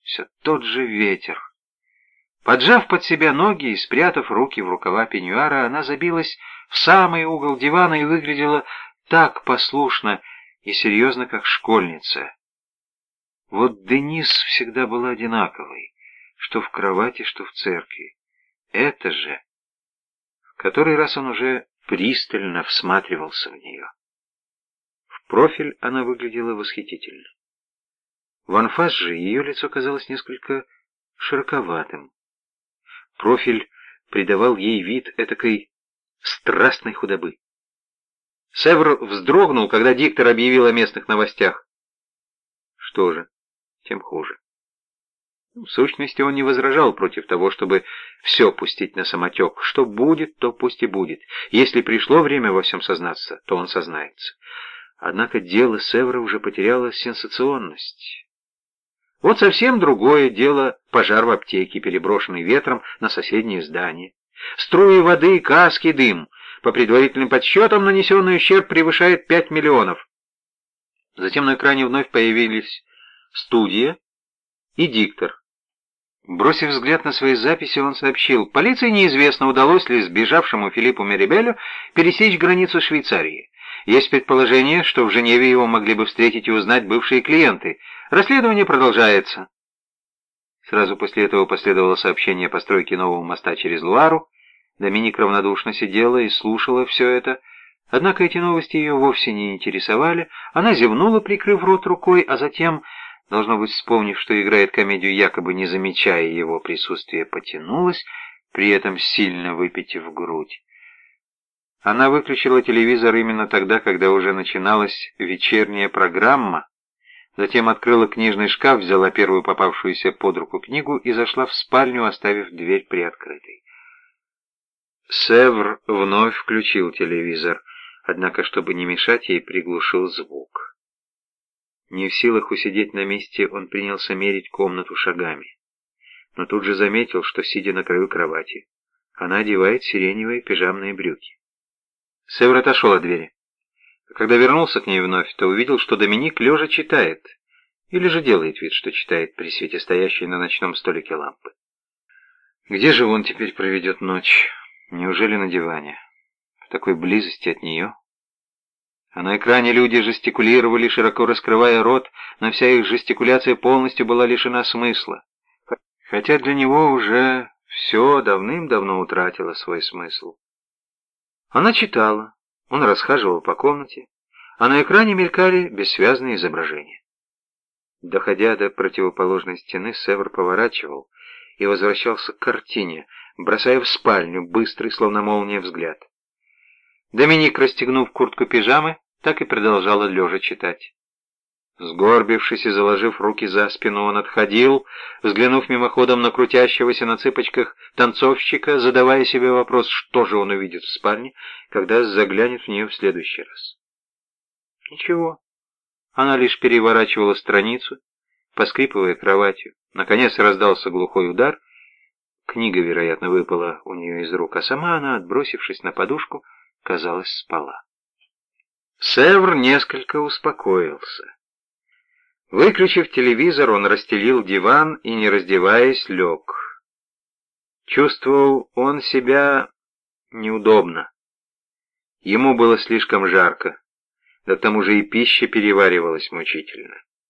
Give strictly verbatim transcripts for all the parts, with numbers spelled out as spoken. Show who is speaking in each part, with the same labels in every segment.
Speaker 1: Все тот же ветер. Поджав под себя ноги и спрятав руки в рукава пеньюара, она забилась в самый угол дивана и выглядела так послушно и серьезно, как школьница. Вот Денис всегда была одинаковой, что в кровати, что в церкви. Это же... В который раз он уже пристально всматривался в нее. В профиль она выглядела восхитительно. В анфас же ее лицо казалось несколько широковатым. Профиль придавал ей вид этакой страстной худобы. Севр вздрогнул, когда диктор объявил о местных новостях. Что же, тем хуже. В сущности, он не возражал против того, чтобы все пустить на самотек. Что будет, то пусть и будет. Если пришло время во всем сознаться, то он сознается. Однако дело Севра уже потеряло сенсационность. Вот совсем другое дело пожар в аптеке, переброшенный ветром на соседнее здание. Струи воды, каски, дым. По предварительным подсчетам нанесенный ущерб превышает пять миллионов. Затем на экране вновь появились студия и диктор. Бросив взгляд на свои записи, он сообщил: полиции неизвестно, удалось ли сбежавшему Филиппу Мерибелю пересечь границу Швейцарии. Есть предположение, что в Женеве его могли бы встретить и узнать бывшие клиенты. Расследование продолжается. Сразу после этого последовало сообщение о постройке нового моста через Луару. Доминик равнодушно сидела и слушала все это. Однако эти новости ее вовсе не интересовали. Она зевнула, прикрыв рот рукой, а затем, должно быть, вспомнив, что играет комедию, якобы не замечая его присутствия, потянулась, при этом сильно выпитив грудь. Она выключила телевизор именно тогда, когда уже начиналась вечерняя программа, затем открыла книжный шкаф, взяла первую попавшуюся под руку книгу и зашла в спальню, оставив дверь приоткрытой. Севр вновь включил телевизор, однако, чтобы не мешать ей, приглушил звук. Не в силах усидеть на месте, он принялся мерить комнату шагами. Но тут же заметил, что, сидя на краю кровати, она одевает сиреневые пижамные брюки. Севр отошел от двери. Когда вернулся к ней вновь, то увидел, что Доминик лежа читает, или же делает вид, что читает при свете стоящей на ночном столике лампы. Где же он теперь проведет ночь? Неужели на диване? В такой близости от нее? А на экране люди жестикулировали, широко раскрывая рот, но вся их жестикуляция полностью была лишена смысла. Хотя для него уже все давным-давно утратило свой смысл. Она читала, он расхаживал по комнате, а на экране мелькали бессвязные изображения. Доходя до противоположной стены, Севр поворачивал и возвращался к картине, бросая в спальню быстрый, словно молния, взгляд. Доминик, расстегнув куртку пижамы, так и продолжала лежа читать. Сгорбившись и заложив руки за спину, он отходил, взглянув мимоходом на крутящегося на цыпочках танцовщика, задавая себе вопрос, что же он увидит в спальне, когда заглянет в нее в следующий раз. Ничего. Она лишь переворачивала страницу, поскрипывая кроватью. Наконец раздался глухой удар. Книга, вероятно, выпала у нее из рук, а сама она, отбросившись на подушку, казалось, спала. Севр несколько успокоился. Выключив телевизор, он расстелил диван и, не раздеваясь, лег. Чувствовал он себя неудобно. Ему было слишком жарко, да к тому же и пища переваривалась мучительно.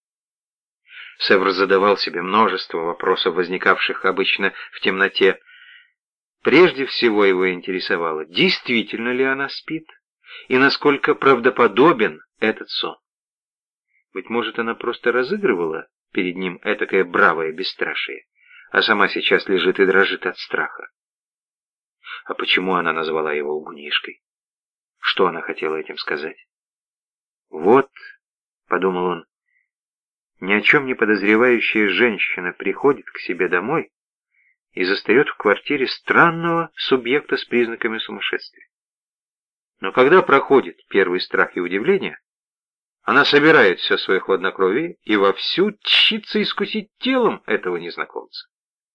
Speaker 1: Севр задавал себе множество вопросов, возникавших обычно в темноте. Прежде всего его интересовало, действительно ли она спит, и насколько правдоподобен этот сон. Быть может, она просто разыгрывала перед ним этакое бравое бесстрашие, а сама сейчас лежит и дрожит от страха. А почему она назвала его лгунишкой? Что она хотела этим сказать? Вот, — подумал он, — ни о чем не подозревающая женщина приходит к себе домой и застает в квартире странного субъекта с признаками сумасшествия. Но когда проходит первый страх и удивление, она собирает все свое хладнокровие и вовсю тщится искусить телом этого незнакомца.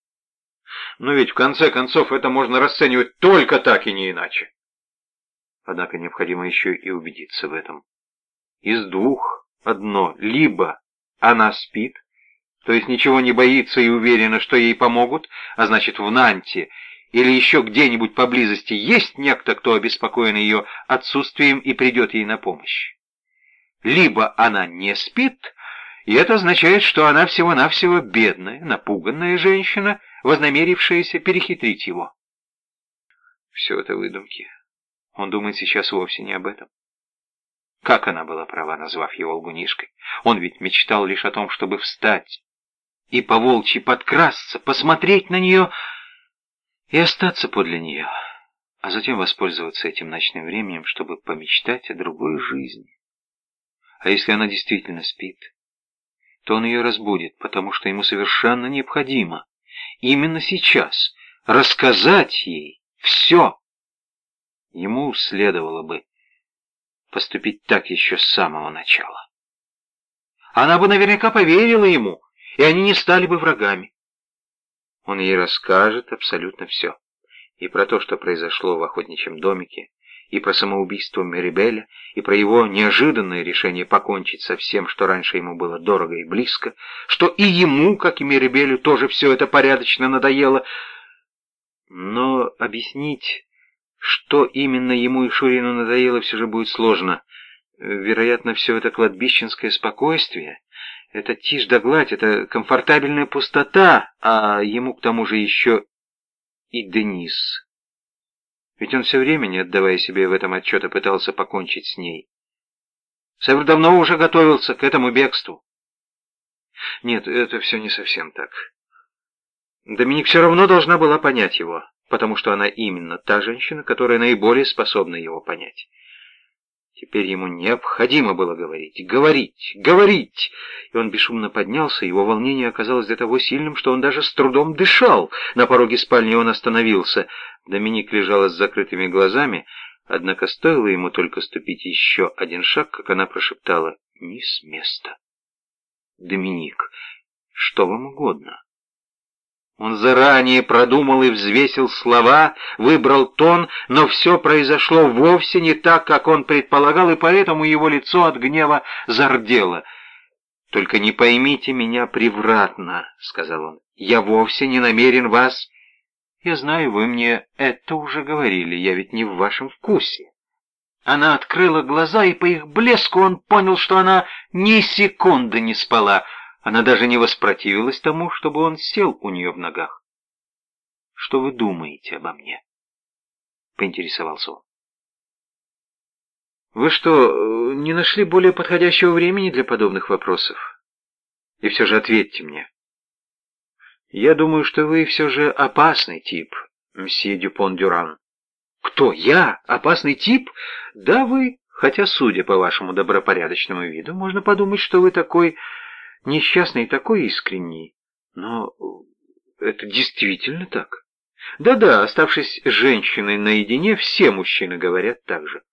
Speaker 1: Но ведь в конце концов это можно расценивать только так и не иначе. Однако необходимо еще и убедиться в этом. Из двух одно: либо она спит, То есть ничего не боится и уверена, что ей помогут, а значит, в Нанте или еще где-нибудь поблизости есть некто, кто обеспокоен ее отсутствием и придет ей на помощь. Либо она не спит, и это означает, что она всего-навсего бедная, напуганная женщина, вознамерившаяся перехитрить его. Все это выдумки. Он думает сейчас вовсе не об этом. Как она была права, назвав его лгунишкой? Он ведь мечтал лишь о том, чтобы встать и по-волчьи подкрасться, посмотреть на нее и остаться подле нее, а затем воспользоваться этим ночным временем, чтобы помечтать о другой жизни. А если она действительно спит, то он ее разбудит, потому что ему совершенно необходимо именно сейчас рассказать ей все. Ему следовало бы поступить так еще с самого начала. Она бы наверняка поверила ему, и они не стали бы врагами. Он ей расскажет абсолютно все. И про то, что произошло в охотничьем домике, и про самоубийство Мерибеля, и про его неожиданное решение покончить со всем, что раньше ему было дорого и близко, что и ему, как и Мерибелю, тоже все это порядочно надоело. Но объяснить, что именно ему и Шурину надоело, все же будет сложно. Вероятно, все это кладбищенское спокойствие, это тишь да гладь, это комфортабельная пустота, а ему к тому же еще и Денис. Ведь он все время, не отдавая себе в этом отчета, пытался покончить с ней. Север давно уже готовился к этому бегству. Нет, это все не совсем так. Доминик все равно должна была понять его, потому что она именно та женщина, которая наиболее способна его понять. Теперь ему необходимо было говорить, говорить, говорить. И он бесшумно поднялся, его волнение оказалось до того сильным, что он даже с трудом дышал. На пороге спальни он остановился. Доминик лежала с закрытыми глазами, однако стоило ему только ступить еще один шаг, как она прошептала: «Не с места». «Доминик, что вам угодно?» Он заранее продумал и взвесил слова, выбрал тон, но все произошло вовсе не так, как он предполагал, и поэтому его лицо от гнева зардело. «Только не поймите меня превратно», — сказал он. «Я вовсе не намерен вас...» «Я знаю, вы мне это уже говорили, я ведь не в вашем вкусе». Она открыла глаза, и по их блеску он понял, что она ни секунды не спала. Она даже не воспротивилась тому, чтобы он сел у нее в ногах. «Что вы думаете обо мне?» — поинтересовался он. «Вы что, не нашли более подходящего времени для подобных вопросов? И все же ответьте мне. Я думаю, что вы все же опасный тип, мсье Дюпон-Дюран». «Кто, я? Опасный тип?» «Да, вы, хотя, судя по вашему добропорядочному виду, можно подумать, что вы такой... несчастный и такой искренний. Но это действительно так. Да-да, оставшись с женщиной наедине, все мужчины говорят так же.